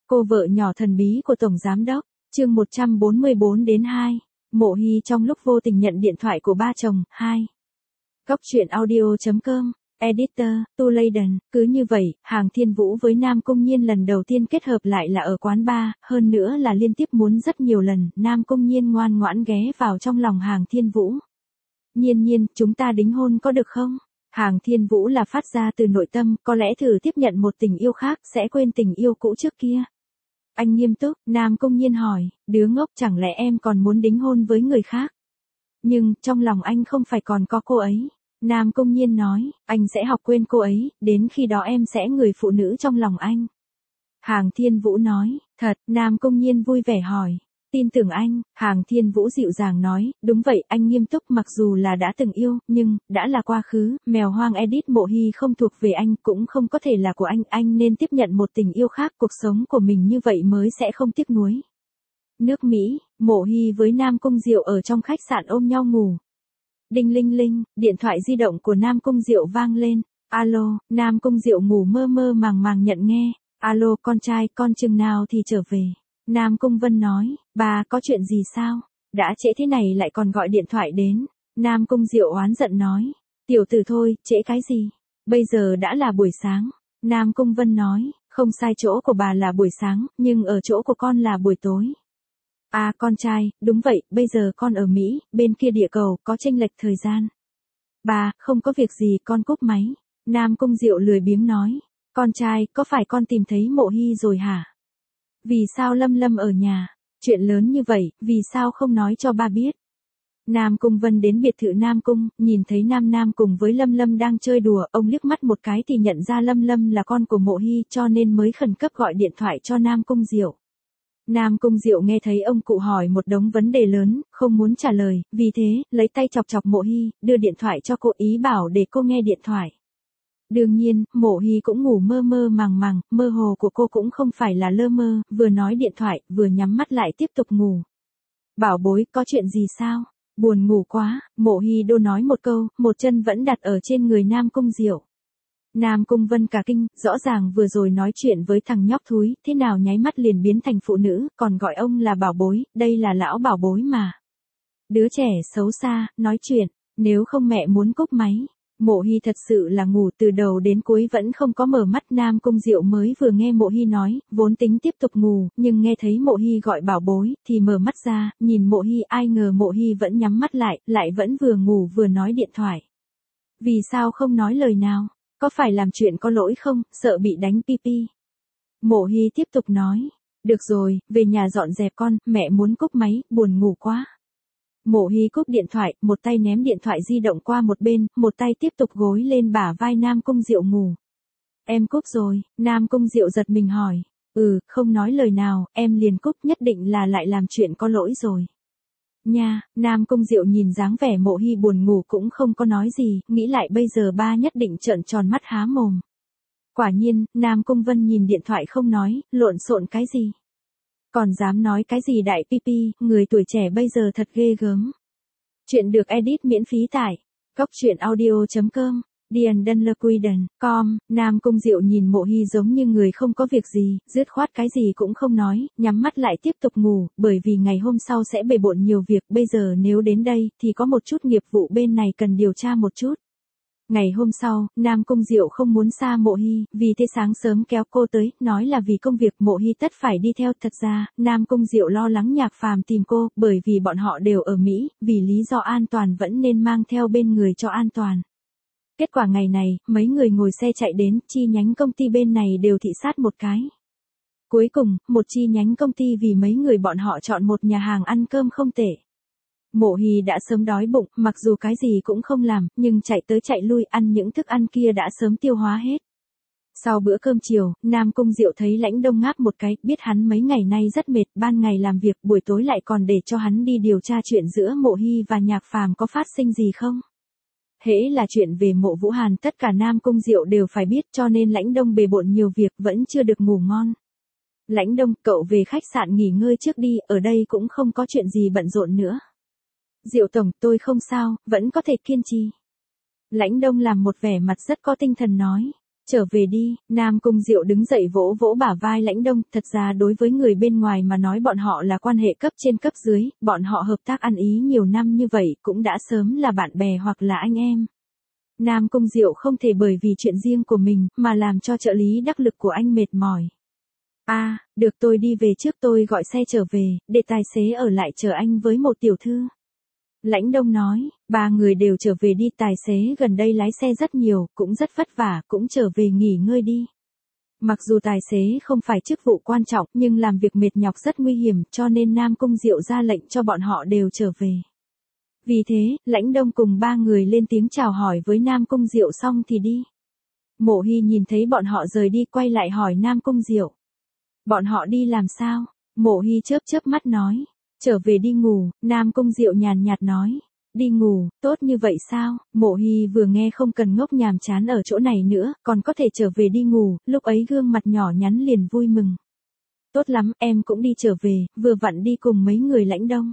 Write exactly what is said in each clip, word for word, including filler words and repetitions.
Cô vợ nhỏ thần bí của Tổng Giám Đốc, chương một trăm bốn mươi bốn đến hai. Mộ Hy trong lúc vô tình nhận điện thoại của ba chồng, hai. Góc truyện audio chấm com, Editor, Tu Leyden, cứ như vậy, Hàng Thiên Vũ với Nam Cung Nhiên lần đầu tiên kết hợp lại là ở quán bar, hơn nữa là liên tiếp muốn rất nhiều lần, Nam Cung Nhiên ngoan ngoãn ghé vào trong lòng Hàng Thiên Vũ. Nhiên nhiên, chúng ta đính hôn có được không? Hàng Thiên Vũ là phát ra từ nội tâm, có lẽ thử tiếp nhận một tình yêu khác, sẽ quên tình yêu cũ trước kia. Anh nghiêm túc, Nam Cung Nhiên hỏi, đứa ngốc chẳng lẽ em còn muốn đính hôn với người khác? Nhưng, trong lòng anh không phải còn có cô ấy. Nam Cung Nhiên nói, anh sẽ học quên cô ấy, đến khi đó em sẽ người phụ nữ trong lòng anh. Hàng Thiên Vũ nói, thật, Nam Cung Nhiên vui vẻ hỏi. Tin tưởng anh, Hàng Thiên Vũ dịu dàng nói, đúng vậy, anh nghiêm túc, mặc dù là đã từng yêu, nhưng, đã là quá khứ, mèo hoang Edit Mộ Hy không thuộc về anh, cũng không có thể là của anh, anh nên tiếp nhận một tình yêu khác, cuộc sống của mình như vậy mới sẽ không tiếc nuối. Nước Mỹ, Mộ Hy với Nam Cung Diệu ở trong khách sạn ôm nhau ngủ. Đinh linh linh, điện thoại di động của Nam Cung Diệu vang lên, alo, Nam Cung Diệu ngủ mơ mơ màng màng nhận nghe, alo con trai, con chừng nào thì trở về. Nam Cung Vân nói, bà có chuyện gì sao? Đã trễ thế này lại còn gọi điện thoại đến. Nam Cung Diệu oán giận nói, tiểu tử thôi, trễ cái gì? Bây giờ đã là buổi sáng. Nam Cung Vân nói, không sai, chỗ của bà là buổi sáng, nhưng ở chỗ của con là buổi tối. À con trai, đúng vậy, bây giờ con ở Mỹ, bên kia địa cầu, có chênh lệch thời gian. Bà, không có việc gì, con cúp máy. Nam Cung Diệu lười biếng nói, con trai, có phải con tìm thấy Mộ Hy rồi hả? Vì sao Lâm Lâm ở nhà? Chuyện lớn như vậy, vì sao không nói cho ba biết? Nam Cung Vân đến biệt thự Nam Cung, nhìn thấy Nam Nam cùng với Lâm Lâm đang chơi đùa, ông liếc mắt một cái thì nhận ra Lâm Lâm là con của Mộ Hy, cho nên mới khẩn cấp gọi điện thoại cho Nam Cung Diệu. Nam Cung Diệu nghe thấy ông cụ hỏi một đống vấn đề lớn, không muốn trả lời, vì thế, lấy tay chọc chọc Mộ Hy, đưa điện thoại cho cô, ý bảo để cô nghe điện thoại. Đương nhiên, Mộ Hy cũng ngủ mơ mơ màng màng, mơ hồ của cô cũng không phải là lơ mơ, vừa nói điện thoại, vừa nhắm mắt lại tiếp tục ngủ. Bảo bối, có chuyện gì sao? Buồn ngủ quá, Mộ Hy đô nói một câu, một chân vẫn đặt ở trên người Nam Cung Diệu. Nam Cung Vân cả kinh, rõ ràng vừa rồi nói chuyện với thằng nhóc thúi, thế nào nháy mắt liền biến thành phụ nữ, còn gọi ông là bảo bối, đây là lão bảo bối mà. Đứa trẻ xấu xa, nói chuyện, nếu không mẹ muốn cúp máy. Mộ Hy thật sự là ngủ từ đầu đến cuối vẫn không có mở mắt. Nam Cung Diệu mới vừa nghe Mộ Hy nói, vốn tính tiếp tục ngủ, nhưng nghe thấy Mộ Hy gọi bảo bối, thì mở mắt ra, nhìn Mộ Hy, ai ngờ Mộ Hy vẫn nhắm mắt lại, lại vẫn vừa ngủ vừa nói điện thoại. Vì sao không nói lời nào? Có phải làm chuyện có lỗi không, sợ bị đánh pi pi? Mộ Hy tiếp tục nói, được rồi, về nhà dọn dẹp con, mẹ muốn cúp máy, buồn ngủ quá. Mộ Hy cúp điện thoại, một tay ném điện thoại di động qua một bên, một tay tiếp tục gối lên bả vai Nam Cung Diệu ngủ. Em cúp rồi, Nam Cung Diệu giật mình hỏi. Ừ, không nói lời nào, em liền cúp, nhất định là lại làm chuyện có lỗi rồi. Nha, Nam Cung Diệu nhìn dáng vẻ Mộ Hy buồn ngủ cũng không có nói gì, nghĩ lại bây giờ ba nhất định trợn tròn mắt há mồm. Quả nhiên, Nam Cung Vân nhìn điện thoại không nói, lộn xộn cái gì? Còn dám nói cái gì đại pi pi, người tuổi trẻ bây giờ thật ghê gớm. Chuyện được edit miễn phí tại góc truyện audio chấm com, Điền Đân Lơ Quy Đần, com. Nam Cung Diệu nhìn Mộ Hy giống như người không có việc gì, dứt khoát cái gì cũng không nói, nhắm mắt lại tiếp tục ngủ, bởi vì ngày hôm sau sẽ bề bộn nhiều việc, bây giờ nếu đến đây, thì có một chút nghiệp vụ bên này cần điều tra một chút. Ngày hôm sau, Nam Cung Diệu không muốn xa Mộ Hy, vì thế sáng sớm kéo cô tới, nói là vì công việc Mộ Hy tất phải đi theo. Thật ra, Nam Cung Diệu lo lắng Nhạc Phàm tìm cô, bởi vì bọn họ đều ở Mỹ, vì lý do an toàn vẫn nên mang theo bên người cho an toàn. Kết quả ngày này, mấy người ngồi xe chạy đến, chi nhánh công ty bên này đều thị sát một cái. Cuối cùng, một chi nhánh công ty vì mấy người bọn họ chọn một nhà hàng ăn cơm không tệ. Mộ Hy đã sớm đói bụng, mặc dù cái gì cũng không làm, nhưng chạy tới chạy lui ăn những thức ăn kia đã sớm tiêu hóa hết. Sau bữa cơm chiều, Nam Cung Diệu thấy Lãnh Đông ngáp một cái, biết hắn mấy ngày nay rất mệt, ban ngày làm việc, buổi tối lại còn để cho hắn đi điều tra chuyện giữa Mộ Hy và Nhạc Phàm có phát sinh gì không. Hễ là chuyện về Mộ Vũ Hàn, tất cả Nam Cung Diệu đều phải biết, cho nên Lãnh Đông bề bộn nhiều việc, vẫn chưa được ngủ ngon. Lãnh Đông, cậu về khách sạn nghỉ ngơi trước đi, ở đây cũng không có chuyện gì bận rộn nữa. Diệu tổng, tôi không sao, vẫn có thể kiên trì. Lãnh Đông làm một vẻ mặt rất có tinh thần nói. Trở về đi, Nam Cung Diệu đứng dậy vỗ vỗ bả vai Lãnh Đông, thật ra đối với người bên ngoài mà nói bọn họ là quan hệ cấp trên cấp dưới, bọn họ hợp tác ăn ý nhiều năm như vậy cũng đã sớm là bạn bè hoặc là anh em. Nam Cung Diệu không thể bởi vì chuyện riêng của mình mà làm cho trợ lý đắc lực của anh mệt mỏi. A, à, được tôi đi về trước tôi gọi xe trở về, để tài xế ở lại chờ anh với một tiểu thư. Lãnh Đông nói, ba người đều trở về đi, tài xế gần đây lái xe rất nhiều, cũng rất vất vả, cũng trở về nghỉ ngơi đi. Mặc dù tài xế không phải chức vụ quan trọng nhưng làm việc mệt nhọc rất nguy hiểm cho nên Nam Cung Diệu ra lệnh cho bọn họ đều trở về. Vì thế, Lãnh Đông cùng ba người lên tiếng chào hỏi với Nam Cung Diệu xong thì đi. Mộ Hy nhìn thấy bọn họ rời đi quay lại hỏi Nam Cung Diệu. Bọn họ đi làm sao? Mộ Hy chớp chớp mắt nói. Trở về đi ngủ, Nam Cung Diệu nhàn nhạt nói. Đi ngủ, tốt như vậy sao? Mộ Hy vừa nghe không cần ngốc nhàm chán ở chỗ này nữa, còn có thể trở về đi ngủ, lúc ấy gương mặt nhỏ nhắn liền vui mừng. Tốt lắm, em cũng đi trở về, vừa vặn đi cùng mấy người Lãnh Đông.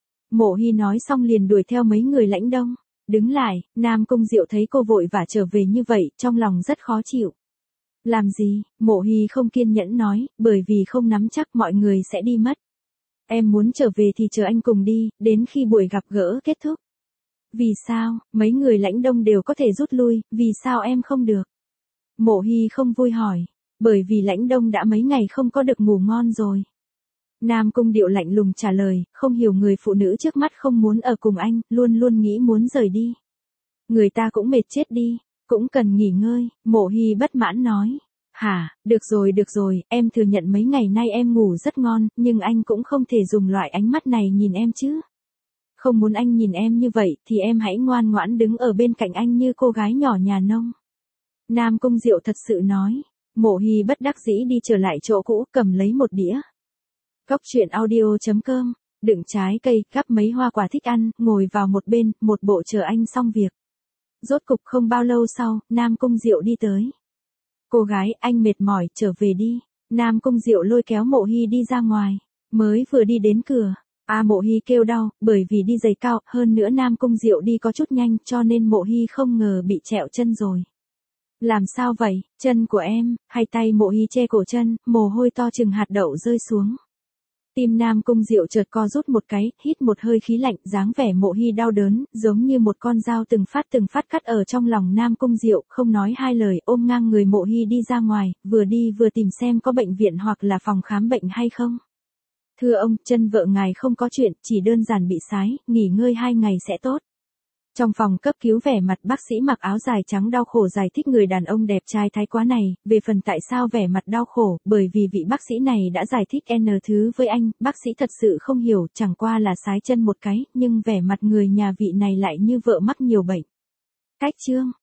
Mộ Hy nói xong liền đuổi theo mấy người Lãnh Đông. Đứng lại, Nam Cung Diệu thấy cô vội vã trở về như vậy, trong lòng rất khó chịu. Làm gì? Mộ Hy không kiên nhẫn nói, bởi vì không nắm chắc mọi người sẽ đi mất. Em muốn trở về thì chờ anh cùng đi, đến khi buổi gặp gỡ kết thúc. Vì sao, mấy người Lãnh Đông đều có thể rút lui, vì sao em không được? Mộ Hy không vui hỏi, bởi vì Lãnh Đông đã mấy ngày không có được ngủ ngon rồi. Nam Cung Diệu lạnh lùng trả lời, không hiểu người phụ nữ trước mắt không muốn ở cùng anh, luôn luôn nghĩ muốn rời đi. Người ta cũng mệt chết đi, cũng cần nghỉ ngơi, Mộ Hy bất mãn nói. Hả, được rồi được rồi, em thừa nhận mấy ngày nay em ngủ rất ngon, nhưng anh cũng không thể dùng loại ánh mắt này nhìn em chứ. Không muốn anh nhìn em như vậy thì em hãy ngoan ngoãn đứng ở bên cạnh anh như cô gái nhỏ nhà nông. Nam Cung Diệu thật sự nói. Mộ Hy bất đắc dĩ đi trở lại chỗ cũ, cầm lấy một đĩa. Cóc truyện audio chấm com, đựng trái cây, gắp mấy hoa quả thích ăn, ngồi vào một bên, một bộ chờ anh xong việc. Rốt cục không bao lâu sau, Nam Cung Diệu đi tới. Cô gái, anh mệt mỏi, trở về đi. Nam Cung Diệu lôi kéo Mộ Hy đi ra ngoài. Mới vừa đi đến cửa. A Mộ Hy kêu đau, bởi vì đi giày cao, hơn nữa Nam Cung Diệu đi có chút nhanh cho nên Mộ Hy không ngờ bị trẹo chân rồi. Làm sao vậy, chân của em, hai tay Mộ Hy che cổ chân, mồ hôi to chừng hạt đậu rơi xuống. Tim Nam Cung Diệu chợt co rút một cái, hít một hơi khí lạnh, dáng vẻ Mộ Hy đau đớn, giống như một con dao từng phát từng phát cắt ở trong lòng Nam Cung Diệu, không nói hai lời, ôm ngang người Mộ Hy đi ra ngoài, vừa đi vừa tìm xem có bệnh viện hoặc là phòng khám bệnh hay không. Thưa ông, chân vợ ngài không có chuyện, chỉ đơn giản bị sái, nghỉ ngơi hai ngày sẽ tốt. Trong phòng cấp cứu vẻ mặt bác sĩ mặc áo dài trắng đau khổ giải thích người đàn ông đẹp trai thái quá này, về phần tại sao vẻ mặt đau khổ, bởi vì vị bác sĩ này đã giải thích n thứ với anh, bác sĩ thật sự không hiểu, chẳng qua là sái chân một cái, nhưng vẻ mặt người nhà vị này lại như vợ mắc nhiều bệnh. Cách chương